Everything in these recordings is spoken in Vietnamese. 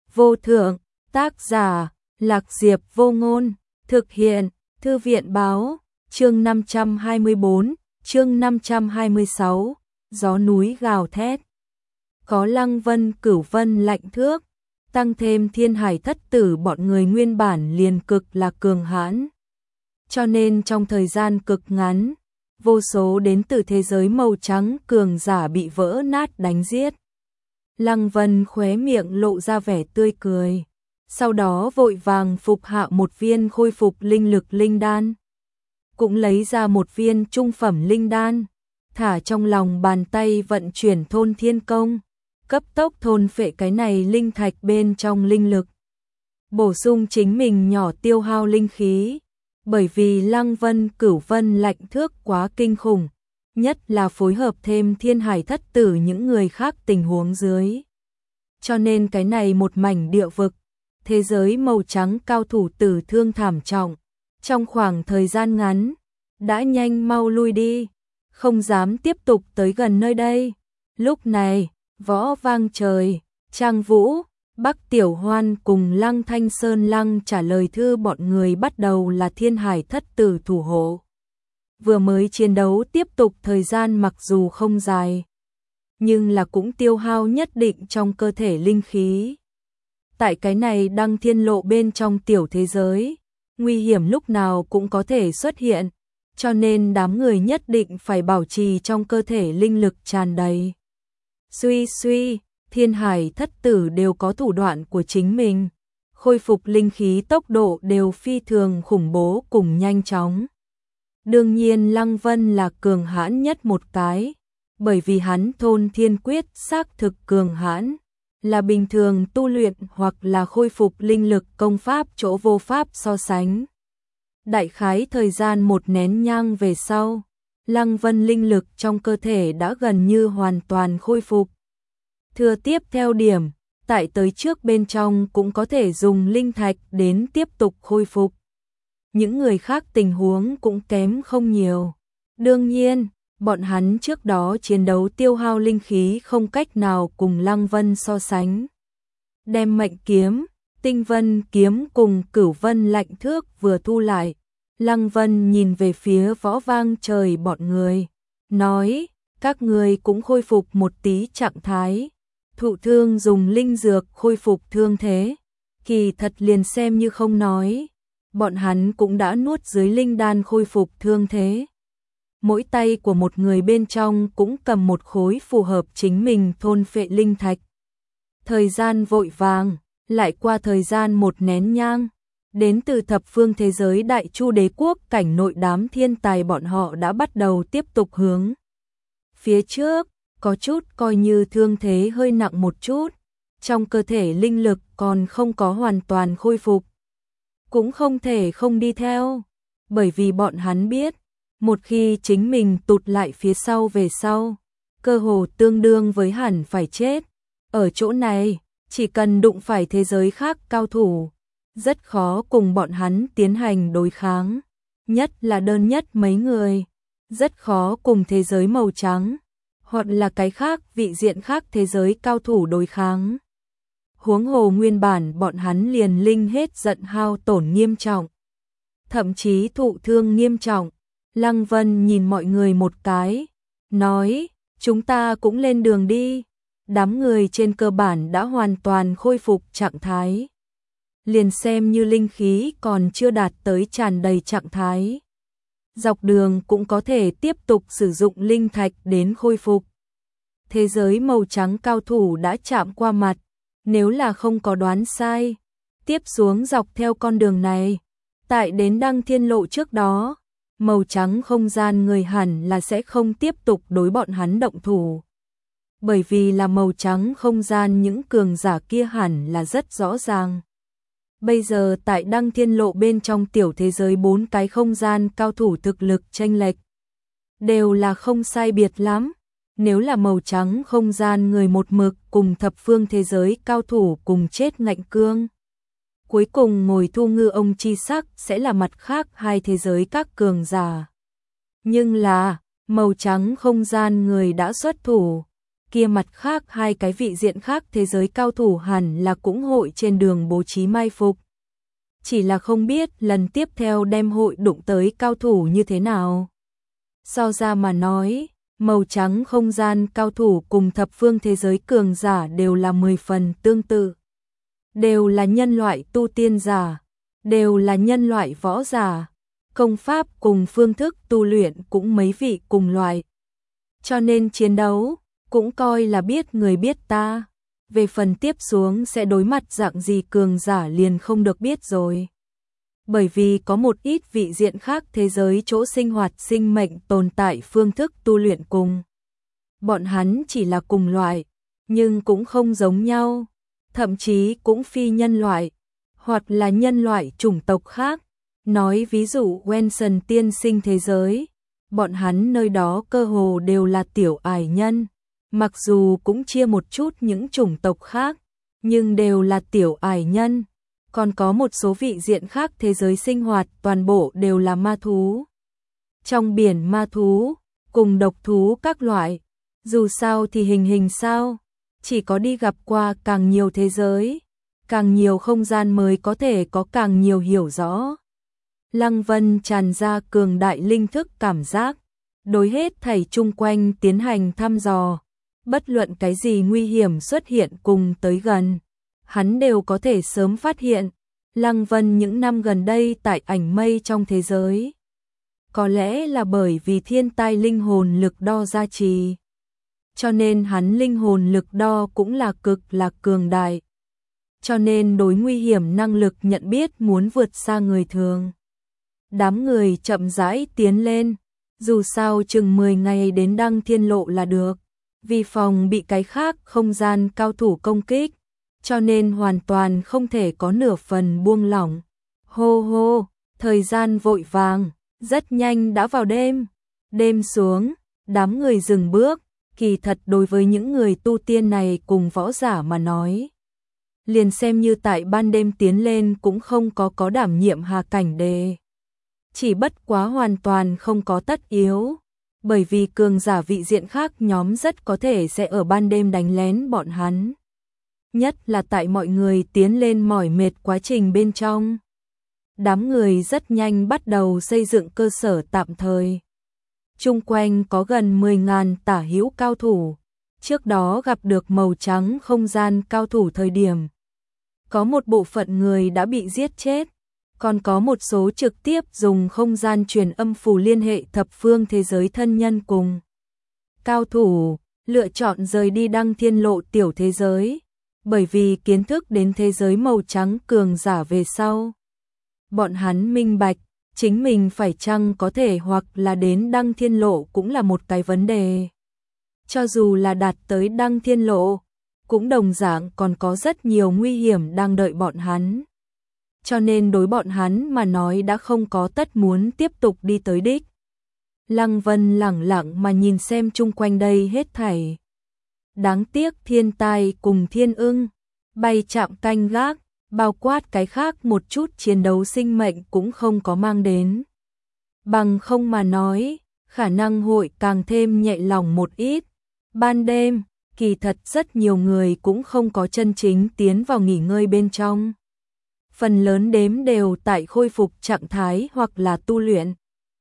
vô thượng, tác giả, Lạc Diệp Vô Ngôn, thực hiện, Thư viện Báo, chương 524, chương 526, gió núi gào thét. Có Lăng Vân Cửu Vân lạnh thước, tăng thêm Thiên Hải Thất Tử bọn người nguyên bản liền cực là cường hãn. Cho nên trong thời gian cực ngắn, vô số đến từ thế giới màu trắng cường giả bị vỡ nát đánh giết. Lăng Vân khóe miệng lộ ra vẻ tươi cười, sau đó vội vàng phục hạ một viên khôi phục linh lực linh đan. Cũng lấy ra một viên trung phẩm linh đan, thả trong lòng bàn tay vận chuyển thôn thiên công, cấp tốc thôn phệ cái này linh thạch bên trong linh lực. Bổ sung chính mình nhỏ tiêu hao linh khí, bởi vì Lăng Vân Cửu Vân lạnh thước quá kinh khủng, nhất là phối hợp thêm Thiên Hải Thất Tử những người khác tình huống dưới. Cho nên cái này một mảnh địa vực, thế giới màu trắng cao thủ tử thương thảm trọng, trong khoảng thời gian ngắn, đã nhanh mau lui đi, không dám tiếp tục tới gần nơi đây. Lúc này, Võ Vang Trời, Trang Vũ, Bắc Tiểu Hoan cùng Lăng Thanh Sơn Lăng trả lời thư bọn người bắt đầu là Thiên Hải Thất Tử thủ hộ. Vừa mới chiến đấu tiếp tục thời gian mặc dù không dài, nhưng là cũng tiêu hao nhất định trong cơ thể linh khí. Tại cái này Đăng Thiên Lộ bên trong tiểu thế giới, nguy hiểm lúc nào cũng có thể xuất hiện, cho nên đám người nhất định phải bảo trì trong cơ thể linh lực tràn đầy. Suy suy, Thiên Hải Thất Tử đều có thủ đoạn của chính mình, khôi phục linh khí tốc độ đều phi thường khủng bố cùng nhanh chóng. Đương nhiên Lăng Vân là cường hãn nhất một cái, bởi vì hắn thôn thiên quyết xác thực cường hãn, là bình thường tu luyện hoặc là khôi phục linh lực công pháp chỗ vô pháp so sánh. Đại khái thời gian một nén nhang về sau, Lăng Vân linh lực trong cơ thể đã gần như hoàn toàn khôi phục. Thừa tiếp theo điểm, tại tới trước bên trong cũng có thể dùng linh thạch đến tiếp tục khôi phục. Những người khác tình huống cũng kém không nhiều. Đương nhiên, bọn hắn trước đó chiến đấu tiêu hao linh khí không cách nào cùng Lăng Vân so sánh. Đem mệnh kiếm, tinh vân kiếm cùng cửu vân lạnh thước vừa thu lại, Lăng Vân nhìn về phía Võ Vang Trời bọn người, nói, các người cũng khôi phục một tí trạng thái, thụ thương dùng linh dược khôi phục thương thế, kỳ thật liền xem như không nói, bọn hắn cũng đã nuốt dưới linh đan khôi phục thương thế. Mỗi tay của một người bên trong cũng cầm một khối phù hợp chính mình thôn phệ linh thạch. Thời gian vội vàng, lại qua thời gian một nén nhang, đến từ thập phương thế giới Đại Chu Đế quốc cảnh nội đám thiên tài bọn họ đã bắt đầu tiếp tục hướng phía trước, có chút coi như thương thế hơi nặng một chút, trong cơ thể linh lực còn không có hoàn toàn khôi phục. Cũng không thể không đi theo, bởi vì bọn hắn biết, một khi chính mình tụt lại phía sau về sau, cơ hồ tương đương với hẳn phải chết. Ở chỗ này, chỉ cần đụng phải thế giới khác cao thủ, rất khó cùng bọn hắn tiến hành đối kháng, nhất là đơn nhất mấy người, rất khó cùng thế giới màu trắng, hoặc là cái khác vị diện khác thế giới cao thủ đối kháng. Huống hồ nguyên bản bọn hắn liền linh hết giận hao tổn nghiêm trọng, thậm chí thụ thương nghiêm trọng. Lăng Vân nhìn mọi người một cái, nói, chúng ta cũng lên đường đi. Đám người trên cơ bản đã hoàn toàn khôi phục trạng thái. Liền xem như linh khí còn chưa đạt tới tràn đầy trạng thái. Dọc đường cũng có thể tiếp tục sử dụng linh thạch đến khôi phục. Thế giới màu trắng cao thủ đã chạm qua mặt, nếu là không có đoán sai, tiếp xuống dọc theo con đường này, tại đến Đăng Thiên Lộ trước đó, màu trắng không gian người hẳn là sẽ không tiếp tục đối bọn hắn động thủ. Bởi vì là màu trắng không gian những cường giả kia hẳn là rất rõ ràng. Bây giờ tại Đăng Thiên Lộ bên trong tiểu thế giới 4 cái không gian cao thủ thực lực chênh lệch, đều là không sai biệt lắm. Nếu là màu trắng không gian người một mực cùng thập phương thế giới cao thủ cùng chết ngạnh cương, cuối cùng ngồi thu ngư ông chi sắc sẽ là mặt khác hai thế giới các cường giả. Nhưng là, màu trắng không gian người đã xuất thủ, kia mặt khác hai cái vị diện khác thế giới cao thủ hẳn là cũng hội trên đường bố trí mai phục. Chỉ là không biết lần tiếp theo đem hội đụng tới cao thủ như thế nào. So ra mà nói, màu trắng không gian cao thủ cùng thập phương thế giới cường giả đều là 10 phần tương tự. Đều là nhân loại tu tiên giả, đều là nhân loại võ giả, công pháp cùng phương thức tu luyện cũng mấy vị cùng loại. Cho nên chiến đấu, cũng coi là biết người biết ta. Về phần tiếp xuống sẽ đối mặt dạng gì cường giả liền không được biết rồi. Bởi vì có một ít vị diện khác thế giới chỗ sinh hoạt sinh mệnh tồn tại phương thức tu luyện cùng. Bọn hắn chỉ là cùng loại, nhưng cũng không giống nhau, thậm chí cũng phi nhân loại, hoặc là nhân loại chủng tộc khác. Nói ví dụ Wenson tiên sinh thế giới, bọn hắn nơi đó cơ hồ đều là tiểu ải nhân, mặc dù cũng chia một chút những chủng tộc khác, nhưng đều là tiểu ải nhân. Còn có một số vị diện khác thế giới sinh hoạt toàn bộ đều là ma thú. Trong biển ma thú, cùng độc thú các loại, dù sao thì hình sao, chỉ có đi gặp qua càng nhiều thế giới, càng nhiều không gian mới có thể có càng nhiều hiểu rõ. Lăng Vân tràn ra cường đại linh thức cảm giác, đối hết thảy chung quanh tiến hành thăm dò, bất luận cái gì nguy hiểm xuất hiện cùng tới gần, hắn đều có thể sớm phát hiện. Lăng Vân những năm gần đây tại ảnh mây trong thế giới, có lẽ là bởi vì thiên tai linh hồn lực đo gia trì, cho nên hắn linh hồn lực đo cũng là cực là cường đại, cho nên đối nguy hiểm năng lực nhận biết muốn vượt xa người thường. Đám người chậm rãi tiến lên, dù sao chừng 10 ngày đến Đăng Thiên Lộ là được, vì phòng bị cái khác không gian cao thủ công kích, cho nên hoàn toàn không thể có nửa phần buông lỏng. Hô hô, thời gian vội vàng, rất nhanh đã vào đêm. Đêm xuống, đám người dừng bước, kỳ thật đối với những người tu tiên này cùng võ giả mà nói. Liền xem như tại ban đêm tiến lên cũng không có đảm nhiệm hà cảnh đề. Chỉ bất quá hoàn toàn không có tất yếu, bởi vì cường giả vị diện khác nhóm rất có thể sẽ ở ban đêm đánh lén bọn hắn. Nhất là tại mọi người tiến lên mỏi mệt quá trình bên trong. Đám người rất nhanh bắt đầu xây dựng cơ sở tạm thời. Chung quanh có gần 10.000 tả hữu cao thủ, trước đó gặp được màu trắng không gian cao thủ thời điểm. Có một bộ phận người đã bị giết chết, còn có một số trực tiếp dùng không gian truyền âm phù liên hệ thập phương thế giới thân nhân cùng. Cao thủ lựa chọn rời đi Đăng Thiên Lộ tiểu thế giới, bởi vì kiến thức đến thế giới màu trắng cường giả về sau. Bọn hắn minh bạch, chính mình phải chăng có thể hoặc là đến Đăng Thiên Lộ cũng là một cái vấn đề. Cho dù là đạt tới Đăng Thiên Lộ, cũng đồng dạng còn có rất nhiều nguy hiểm đang đợi bọn hắn. Cho nên đối bọn hắn mà nói đã không có tất muốn tiếp tục đi tới đích. Lăng Vân lẳng lặng mà nhìn xem chung quanh đây hết thảy. Đáng tiếc thiên tai cùng thiên ưng, bay chạm canh gác, bao quát cái khác một chút chiến đấu sinh mệnh cũng không có mang đến. Bằng không mà nói, khả năng hội càng thêm nhẹ lòng một ít. Ban đêm, kỳ thật rất nhiều người cũng không có chân chính tiến vào nghỉ ngơi bên trong. Phần lớn đếm đều tại khôi phục trạng thái hoặc là tu luyện.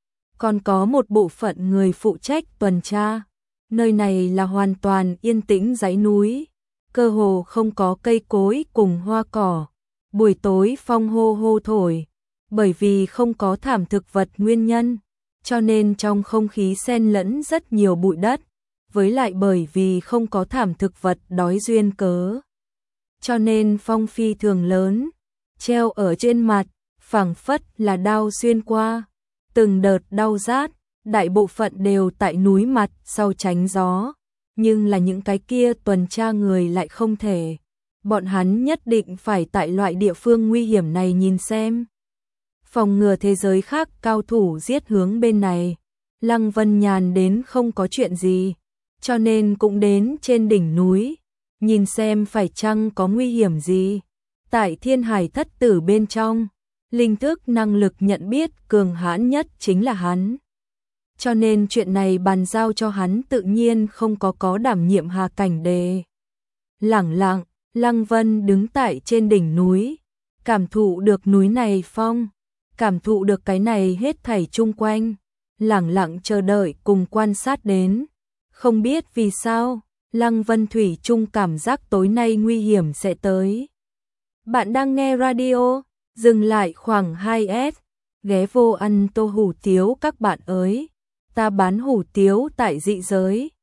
Còn có một bộ phận người phụ trách tuần tra. Nơi này là hoàn toàn yên tĩnh dãy núi, cơ hồ không có cây cối cùng hoa cỏ. Buổi tối phong hô hô thổi, bởi vì không có thảm thực vật nguyên nhân, cho nên trong không khí xen lẫn rất nhiều bụi đất, với lại bởi vì không có thảm thực vật đói duyên cớ. Cho nên phong phi thường lớn, treo ở trên mặt, phảng phất là đao xuyên qua, từng đợt đau rát. Đại bộ phận đều tại núi mặt sau tránh gió, nhưng là những cái kia tuần tra người lại không thể. Bọn hắn nhất định phải tại loại địa phương nguy hiểm này nhìn xem. Phòng ngừa thế giới khác cao thủ giết hướng bên này. Lăng Vân nhàn đến không có chuyện gì, cho nên cũng đến trên đỉnh núi, nhìn xem phải chăng có nguy hiểm gì. Tại Thiên Hải Thất Tử bên trong, linh thức năng lực nhận biết cường hãn nhất chính là hắn. cho nên chuyện này bàn giao cho hắn tự nhiên không có đảm nhiệm Hà Cảnh Đề. Lẳng lặng, Lăng Vân đứng tại trên đỉnh núi, cảm thụ được núi này phong, cảm thụ được cái này hết thảy chung quanh, lẳng lặng chờ đợi cùng quan sát đến. Không biết vì sao, Lăng Vân thủy chung cảm giác tối nay nguy hiểm sẽ tới. Bạn đang nghe radio, dừng lại khoảng 2S, ghé vô ăn tô hủ tiếu các bạn ơi. Ta bán hủ tiếu tại dị giới.